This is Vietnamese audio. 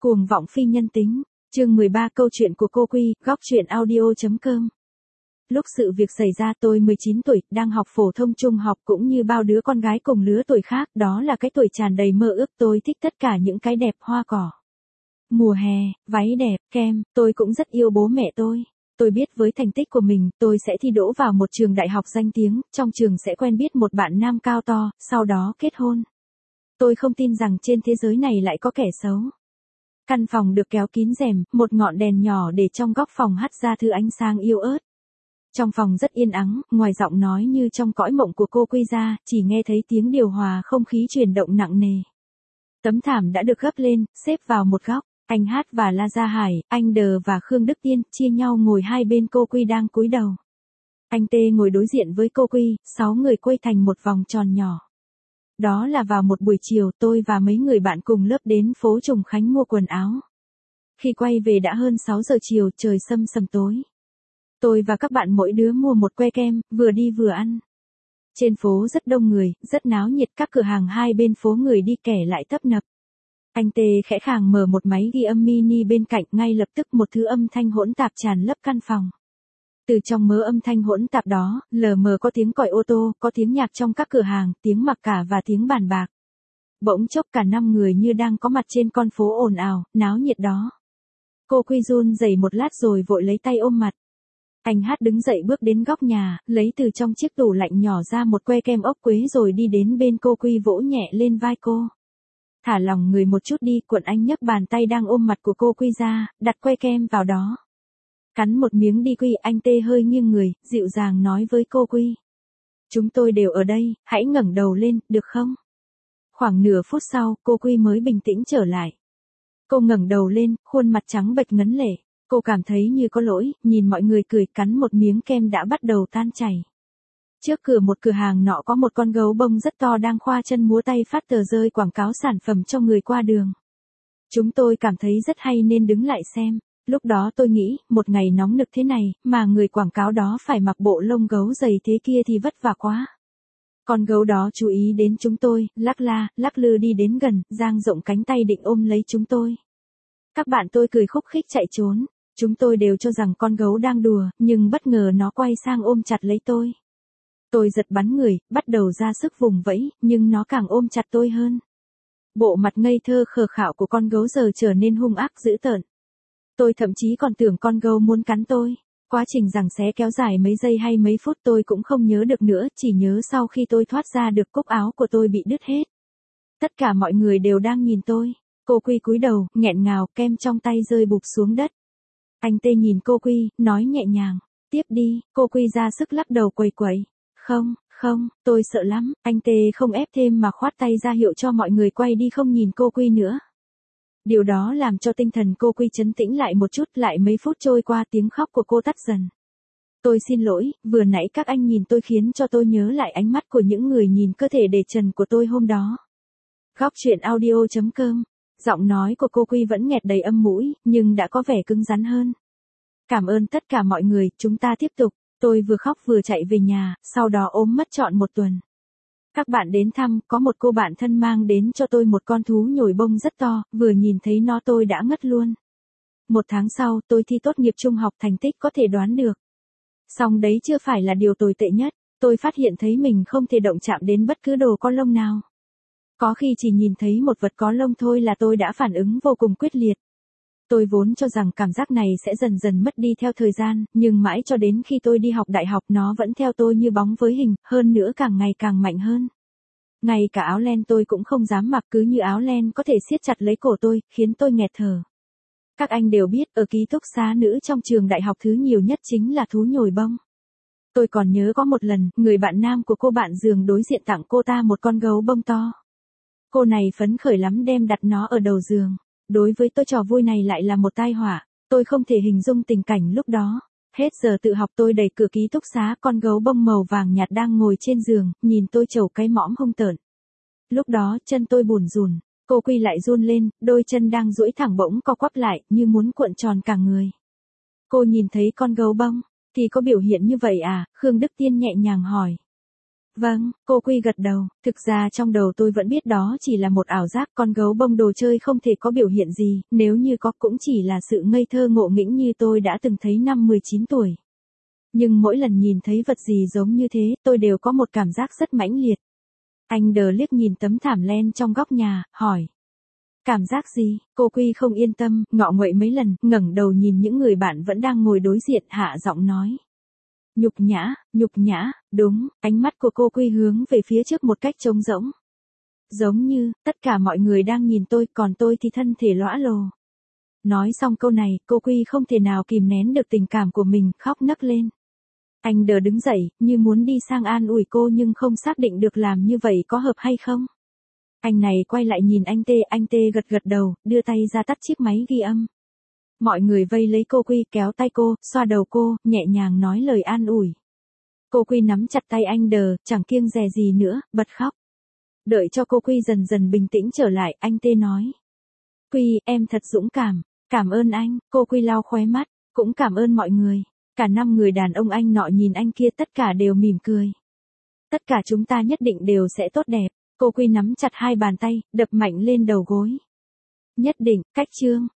Cuồng vọng phi nhân tính, chương 13 câu chuyện của cô Quy, góc truyện audio.com. Lúc sự việc xảy ra tôi 19 tuổi, đang học phổ thông trung học cũng như bao đứa con gái cùng lứa tuổi khác, đó là cái tuổi tràn đầy mơ ước, tôi thích tất cả những cái đẹp hoa cỏ. Mùa hè, váy đẹp, kem, tôi cũng rất yêu bố mẹ tôi. Tôi biết với thành tích của mình, tôi sẽ thi đỗ vào một trường đại học danh tiếng, trong trường sẽ quen biết một bạn nam cao to, sau đó kết hôn. Tôi không tin rằng trên thế giới này lại có kẻ xấu. Căn phòng được kéo kín rèm, một ngọn đèn nhỏ để trong góc phòng hắt ra thứ ánh sáng yếu ớt. Trong phòng rất yên ắng, ngoài giọng nói như trong cõi mộng của cô Quy ra, chỉ nghe thấy tiếng điều hòa không khí chuyển động nặng nề. Tấm thảm đã được gấp lên, xếp vào một góc. Anh Hát và La Gia Hải, anh Đờ và Khương Đức Tiên chia nhau ngồi hai bên cô Quy đang cúi đầu. Anh Tê ngồi đối diện với cô Quy, 6 người quây thành một vòng tròn nhỏ. Đó là vào một buổi chiều, tôi và mấy người bạn cùng lớp đến phố Trùng Khánh mua quần áo. Khi quay về đã hơn 6 giờ chiều, trời sầm sầm tối. Tôi và các bạn mỗi đứa mua một que kem, vừa đi vừa ăn. Trên phố rất đông người, rất náo nhiệt, các cửa hàng hai bên phố người đi kẻ lại tấp nập. Anh Tê khẽ khàng mở một máy ghi âm mini bên cạnh, ngay lập tức một thứ âm thanh hỗn tạp tràn lấp căn phòng. Từ trong mớ âm thanh hỗn tạp đó, lờ mờ có tiếng còi ô tô, có tiếng nhạc trong các cửa hàng, tiếng mặc cả và tiếng bàn bạc. Bỗng chốc cả 5 người như đang có mặt trên con phố ồn ào, náo nhiệt đó. Cô Quy run rẩy một lát rồi vội lấy tay ôm mặt. Anh Hát đứng dậy bước đến góc nhà, lấy từ trong chiếc tủ lạnh nhỏ ra một que kem ốc quế rồi đi đến bên cô Quy vỗ nhẹ lên vai cô. Thả lỏng người một chút đi, cuộn anh nhấc bàn tay đang ôm mặt của cô Quy ra, đặt que kem vào đó. Cắn một miếng đi Quy, anh Tê hơi nghiêng người, dịu dàng nói với cô Quy. Chúng tôi đều ở đây, hãy ngẩng đầu lên, được không? Khoảng nửa phút sau, cô Quy mới bình tĩnh trở lại. Cô ngẩng đầu lên, khuôn mặt trắng bệch ngấn lệ. Cô cảm thấy như có lỗi, nhìn mọi người cười, cắn một miếng kem đã bắt đầu tan chảy. Trước cửa một cửa hàng nọ có một con gấu bông rất to đang khoa chân múa tay phát tờ rơi quảng cáo sản phẩm cho người qua đường. Chúng tôi cảm thấy rất hay nên đứng lại xem. Lúc đó tôi nghĩ, một ngày nóng nực thế này, mà người quảng cáo đó phải mặc bộ lông gấu dày thế kia thì vất vả quá. Con gấu đó chú ý đến chúng tôi, lắc la, lắc lư đi đến gần, dang rộng cánh tay định ôm lấy chúng tôi. Các bạn tôi cười khúc khích chạy trốn. Chúng tôi đều cho rằng con gấu đang đùa, nhưng bất ngờ nó quay sang ôm chặt lấy tôi. Tôi giật bắn người, bắt đầu ra sức vùng vẫy, nhưng nó càng ôm chặt tôi hơn. Bộ mặt ngây thơ khờ khạo của con gấu giờ trở nên hung ác dữ tợn. Tôi thậm chí còn tưởng con gấu muốn cắn tôi. Quá trình giằng xé kéo dài mấy giây hay mấy phút tôi cũng không nhớ được nữa, chỉ nhớ sau khi tôi thoát ra được cúc áo của tôi bị đứt hết. Tất cả mọi người đều đang nhìn tôi. Cô Quy cúi đầu, nghẹn ngào, kem trong tay rơi bụp xuống đất. Anh Tê nhìn cô Quy, nói nhẹ nhàng, tiếp đi. Cô Quy ra sức lắc đầu quẩy quẩy. Không, tôi sợ lắm. Anh Tê không ép thêm mà khoát tay ra hiệu cho mọi người quay đi không nhìn cô Quy nữa. Điều đó làm cho tinh thần cô Quy trấn tĩnh lại một chút, lại mấy phút trôi qua tiếng khóc của cô tắt dần. Tôi xin lỗi, vừa nãy các anh nhìn tôi khiến cho tôi nhớ lại ánh mắt của những người nhìn cơ thể để trần của tôi hôm đó. Góc truyện audio.com. Giọng nói của cô Quy vẫn nghẹt đầy âm mũi, nhưng đã có vẻ cứng rắn hơn. Cảm ơn tất cả mọi người, chúng ta tiếp tục. Tôi vừa khóc vừa chạy về nhà, sau đó ốm mất trọn một tuần. Các bạn đến thăm, có một cô bạn thân mang đến cho tôi một con thú nhồi bông rất to, vừa nhìn thấy nó tôi đã ngất luôn. 1 tháng sau, tôi thi tốt nghiệp trung học, thành tích có thể đoán được. Song đấy chưa phải là điều tồi tệ nhất, tôi phát hiện thấy mình không thể động chạm đến bất cứ đồ có lông nào. Có khi chỉ nhìn thấy một vật có lông thôi là tôi đã phản ứng vô cùng quyết liệt. Tôi vốn cho rằng cảm giác này sẽ dần dần mất đi theo thời gian, nhưng mãi cho đến khi tôi đi học đại học nó vẫn theo tôi như bóng với hình, hơn nữa càng ngày càng mạnh hơn. Ngay cả áo len tôi cũng không dám mặc, cứ như áo len có thể siết chặt lấy cổ tôi, khiến tôi nghẹt thở. Các anh đều biết, ở ký túc xá nữ trong trường đại học thứ nhiều nhất chính là thú nhồi bông. Tôi còn nhớ có một lần, người bạn nam của cô bạn giường đối diện tặng cô ta một con gấu bông to. Cô này phấn khởi lắm đem đặt nó ở đầu giường. Đối với tôi trò vui này lại là một tai họa, tôi không thể hình dung tình cảnh lúc đó. Hết giờ tự học tôi đẩy cửa ký túc xá, con gấu bông màu vàng nhạt đang ngồi trên giường, nhìn tôi trầu cái mõm hung tợn. Lúc đó chân tôi bủn rủn, cô Quy lại run lên, đôi chân đang duỗi thẳng bỗng co quắp lại, như muốn cuộn tròn cả người. Cô nhìn thấy con gấu bông, thì có biểu hiện như vậy à? Khương Đức Tiên nhẹ nhàng hỏi. Vâng, cô Quy gật đầu, thực ra trong đầu tôi vẫn biết đó chỉ là một ảo giác, con gấu bông đồ chơi không thể có biểu hiện gì, nếu như có cũng chỉ là sự ngây thơ ngộ nghĩnh như tôi đã từng thấy năm 19 tuổi. Nhưng mỗi lần nhìn thấy vật gì giống như thế, tôi đều có một cảm giác rất mãnh liệt. Anh đờ liếc nhìn tấm thảm len trong góc nhà, hỏi. Cảm giác gì? Cô Quy không yên tâm, ngọ nguậy mấy lần, ngẩng đầu nhìn những người bạn vẫn đang ngồi đối diện, hạ giọng nói. Nhục nhã, đúng, ánh mắt của cô Quy hướng về phía trước một cách trống rỗng. Giống như, tất cả mọi người đang nhìn tôi, còn tôi thì thân thể lõa lồ. Nói xong câu này, cô Quy không thể nào kìm nén được tình cảm của mình, khóc nấc lên. Anh đờ đứng dậy, như muốn đi sang an ủi cô nhưng không xác định được làm như vậy có hợp hay không. Anh này quay lại nhìn anh Tê gật gật đầu, đưa tay ra tắt chiếc máy ghi âm. Mọi người vây lấy cô Quy, kéo tay cô, xoa đầu cô, nhẹ nhàng nói lời an ủi. Cô Quy nắm chặt tay anh đờ, chẳng kiêng dè gì nữa, bật khóc. Đợi cho cô Quy dần dần bình tĩnh trở lại, anh Tê nói. Quy, em thật dũng cảm, cảm ơn anh, cô Quy lau khóe mắt, cũng cảm ơn mọi người. Cả 5 người đàn ông anh nọ nhìn anh kia tất cả đều mỉm cười. Tất cả chúng ta nhất định đều sẽ tốt đẹp, cô Quy nắm chặt hai bàn tay, đập mạnh lên đầu gối. Nhất định, cách chương.